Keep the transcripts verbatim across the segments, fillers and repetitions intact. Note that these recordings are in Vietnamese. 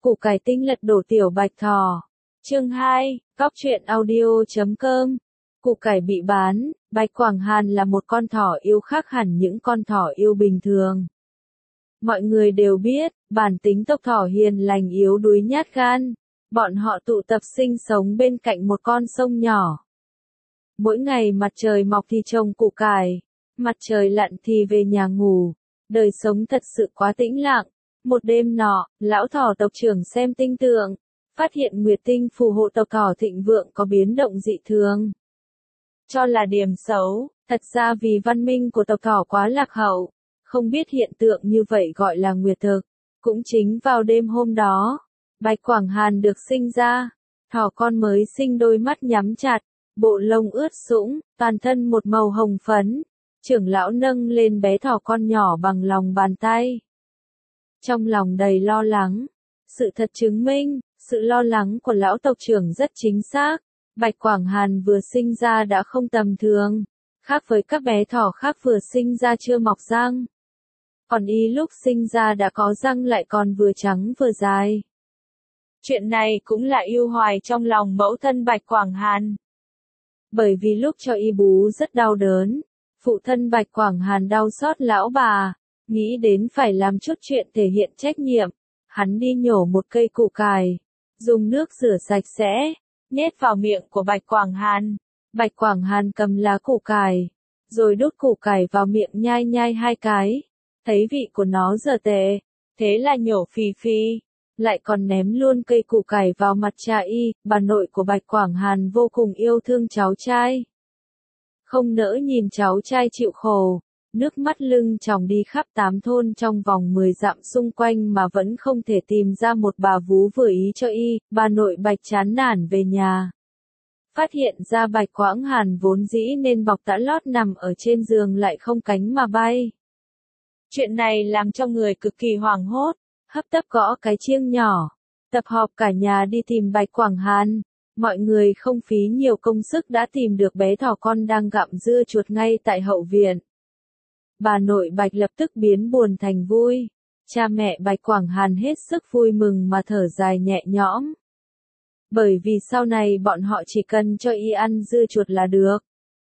Củ cải tinh lật đổ tiểu bạch thỏ. Chương hai, cóc truyện audio chấm com. Củ cải bị bán, Bạch Quảng Hàn là một con thỏ yêu khác hẳn những con thỏ yêu bình thường. Mọi người đều biết, bản tính tộc thỏ hiền lành yếu đuối nhát gan. Bọn họ tụ tập sinh sống bên cạnh một con sông nhỏ. Mỗi ngày mặt trời mọc thì trồng củ cải, mặt trời lặn thì về nhà ngủ. Đời sống thật sự quá tĩnh lặng. Một đêm nọ, lão thỏ tộc trưởng xem tinh tượng, phát hiện nguyệt tinh phù hộ tộc thỏ thịnh vượng có biến động dị thường. Cho là điểm xấu, thật ra vì văn minh của tộc thỏ quá lạc hậu, không biết hiện tượng như vậy gọi là nguyệt thực. Cũng chính vào đêm hôm đó, Bạch Quảng Hàn được sinh ra. Thỏ con mới sinh đôi mắt nhắm chặt, bộ lông ướt sũng, toàn thân một màu hồng phấn. Trưởng lão nâng lên bé thỏ con nhỏ bằng lòng bàn tay. Trong lòng đầy lo lắng. Sự thật chứng minh, sự lo lắng của lão tộc trưởng rất chính xác. Bạch Quảng Hàn vừa sinh ra đã không tầm thường. Khác với các bé thỏ khác vừa sinh ra chưa mọc răng. Còn y lúc sinh ra đã có răng lại còn vừa trắng vừa dài. Chuyện này cũng là yêu hoài trong lòng mẫu thân Bạch Quảng Hàn. Bởi vì lúc cho y bú rất đau đớn. Phụ thân Bạch Quảng Hàn đau xót lão bà. Nghĩ đến phải làm chút chuyện thể hiện trách nhiệm, hắn đi nhổ một cây củ cải, dùng nước rửa sạch sẽ, nhét vào miệng của Bạch Quảng Hàn. Bạch Quảng Hàn cầm lá củ cải, rồi đút củ cải vào miệng nhai nhai hai cái, thấy vị của nó dở tệ, thế là nhổ phì phì, lại còn ném luôn cây củ cải vào mặt cha y. Bà nội của Bạch Quảng Hàn vô cùng yêu thương cháu trai, không nỡ nhìn cháu trai chịu khổ. Nước mắt lưng tròng đi khắp tám thôn trong vòng mười dặm xung quanh mà vẫn không thể tìm ra một bà vú vừa ý cho y. Bà nội Bạch chán nản về nhà. Phát hiện ra Bạch Quảng Hàn vốn dĩ nên bọc tã lót nằm ở trên giường lại không cánh mà bay. Chuyện này làm cho người cực kỳ hoảng hốt, hấp tấp gõ cái chiêng nhỏ, tập họp cả nhà đi tìm Bạch Quảng Hàn. Mọi người không phí nhiều công sức đã tìm được bé thỏ con đang gặm dưa chuột ngay tại hậu viện. Bà nội Bạch lập tức biến buồn thành vui. Cha mẹ Bạch Quảng Hàn hết sức vui mừng mà thở dài nhẹ nhõm. Bởi vì sau này bọn họ chỉ cần cho y ăn dưa chuột là được.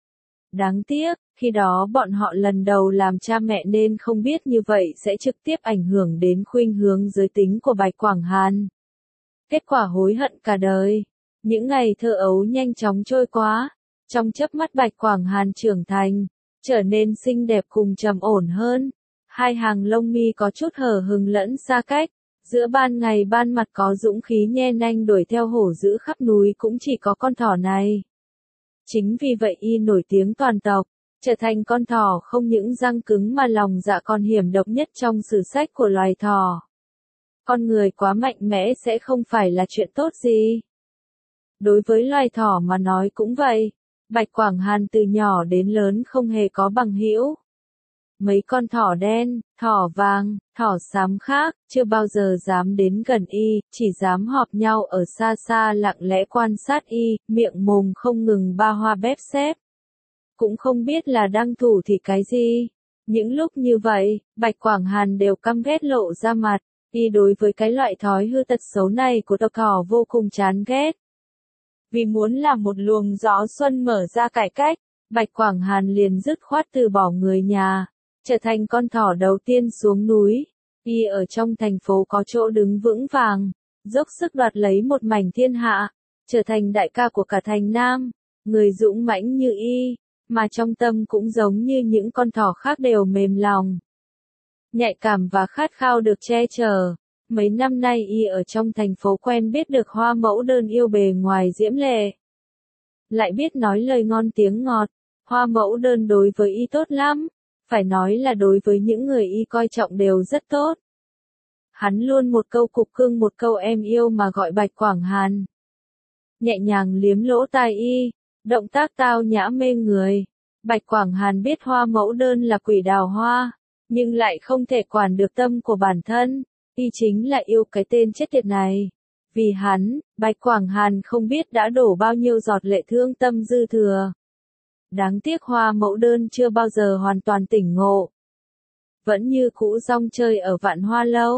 Đáng tiếc, khi đó bọn họ lần đầu làm cha mẹ nên không biết như vậy sẽ trực tiếp ảnh hưởng đến khuynh hướng giới tính của Bạch Quảng Hàn. Kết quả hối hận cả đời. Những ngày thơ ấu nhanh chóng trôi qua. Trong chớp mắt Bạch Quảng Hàn trưởng thành, trở nên xinh đẹp cùng trầm ổn hơn. Hai hàng lông mi có chút hở hừng lẫn xa cách. Giữa ban ngày ban mặt có dũng khí nhe nanh đuổi theo hổ dữ khắp núi cũng chỉ có con thỏ này. Chính vì vậy y nổi tiếng toàn tộc, trở thành con thỏ không những răng cứng mà lòng dạ còn hiểm độc nhất trong sử sách của loài thỏ. Con người quá mạnh mẽ sẽ không phải là chuyện tốt gì. Đối với loài thỏ mà nói cũng vậy. Bạch Quảng Hàn từ nhỏ đến lớn không hề có bằng hữu. Mấy con thỏ đen, thỏ vàng, thỏ xám khác, chưa bao giờ dám đến gần y, chỉ dám họp nhau ở xa xa lặng lẽ quan sát y, miệng mồm không ngừng ba hoa bép xép. Cũng không biết là đang thủ thì cái gì. Những lúc như vậy, Bạch Quảng Hàn đều căm ghét lộ ra mặt, y đối với cái loại thói hư tật xấu này của tộc thỏ vô cùng chán ghét. Vì muốn làm một luồng gió xuân mở ra cải cách, Bạch Quảng Hàn liền dứt khoát từ bỏ người nhà, trở thành con thỏ đầu tiên xuống núi. Y ở trong thành phố có chỗ đứng vững vàng, dốc sức đoạt lấy một mảnh thiên hạ, trở thành đại ca của cả thành Nam, người dũng mãnh như y, mà trong tâm cũng giống như những con thỏ khác đều mềm lòng, nhạy cảm và khát khao được che chở. Mấy năm nay y ở trong thành phố quen biết được Hoa Mẫu Đơn yêu bề ngoài diễm lệ, lại biết nói lời ngon tiếng ngọt. Hoa Mẫu Đơn đối với y tốt lắm, phải nói là đối với những người y coi trọng đều rất tốt. Hắn luôn một câu cục cưng một câu em yêu mà gọi Bạch Quảng Hàn. Nhẹ nhàng liếm lỗ tai y, động tác tao nhã mê người. Bạch Quảng Hàn biết Hoa Mẫu Đơn là quỷ đào hoa, nhưng lại không thể quản được tâm của bản thân. Y chính là yêu cái tên chết tiệt này. Vì hắn, Bạch Quảng Hàn không biết đã đổ bao nhiêu giọt lệ thương tâm dư thừa. Đáng tiếc Hoa Mẫu Đơn chưa bao giờ hoàn toàn tỉnh ngộ. Vẫn như cũ rong chơi ở Vạn Hoa Lâu.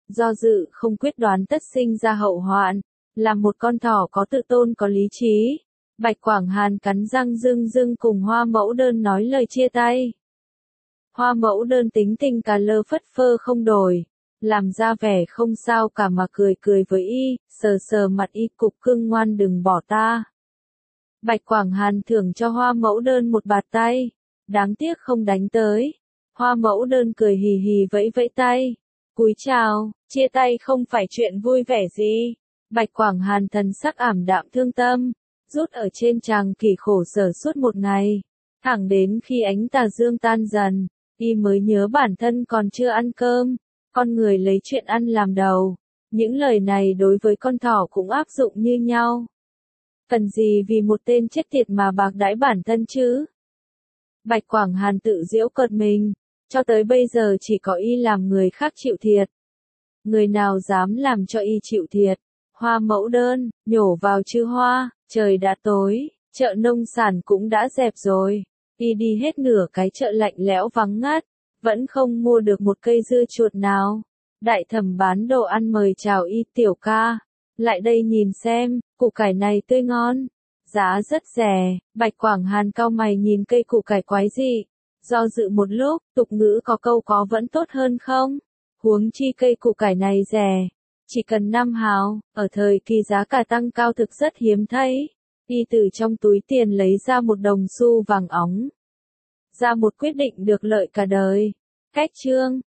Do dự không quyết đoán tất sinh ra hậu hoạn, làm một con thỏ có tự tôn có lý trí. Bạch Quảng Hàn cắn răng dưng dưng cùng Hoa Mẫu Đơn nói lời chia tay. Hoa Mẫu Đơn tính tình cà lơ phất phơ không đổi, làm ra vẻ không sao cả mà cười cười với y, sờ sờ mặt y cục cưng ngoan đừng bỏ ta. Bạch Quảng Hàn thưởng cho Hoa Mẫu Đơn một bạt tay, đáng tiếc không đánh tới. Hoa Mẫu Đơn cười hì hì vẫy vẫy tay, cúi chào, chia tay không phải chuyện vui vẻ gì. Bạch Quảng Hàn thần sắc ảm đạm thương tâm, rút ở trên tràng kỷ khổ sở suốt một ngày, thẳng đến khi ánh tà dương tan dần, y mới nhớ bản thân còn chưa ăn cơm, con người lấy chuyện ăn làm đầu. Những lời này đối với con thỏ cũng áp dụng như nhau. Cần gì vì một tên chết tiệt mà bạc đãi bản thân chứ? Bạch Quảng Hàn tự giễu cợt mình, cho tới bây giờ chỉ có y làm người khác chịu thiệt. Người nào dám làm cho y chịu thiệt? Hoa Mẫu Đơn, nhổ vào chứ Hoa, trời đã tối, chợ nông sản cũng đã dẹp rồi. Y đi hết nửa cái chợ lạnh lẽo vắng ngắt, vẫn không mua được một cây dưa chuột nào. Đại thẩm bán đồ ăn mời chào y, tiểu ca, lại đây nhìn xem, củ cải này tươi ngon, giá rất rẻ. Bạch Quảng Hàn cau mày nhìn cây củ cải quái dị, do dự một lúc, tục ngữ có câu có vẫn tốt hơn không? Huống chi cây củ cải này rẻ, chỉ cần năm hào, ở thời kỳ giá cả tăng cao thực rất hiếm thấy. Y từ trong túi tiền lấy ra một đồng xu vàng óng, ra một quyết định được lợi cả đời. Cách chương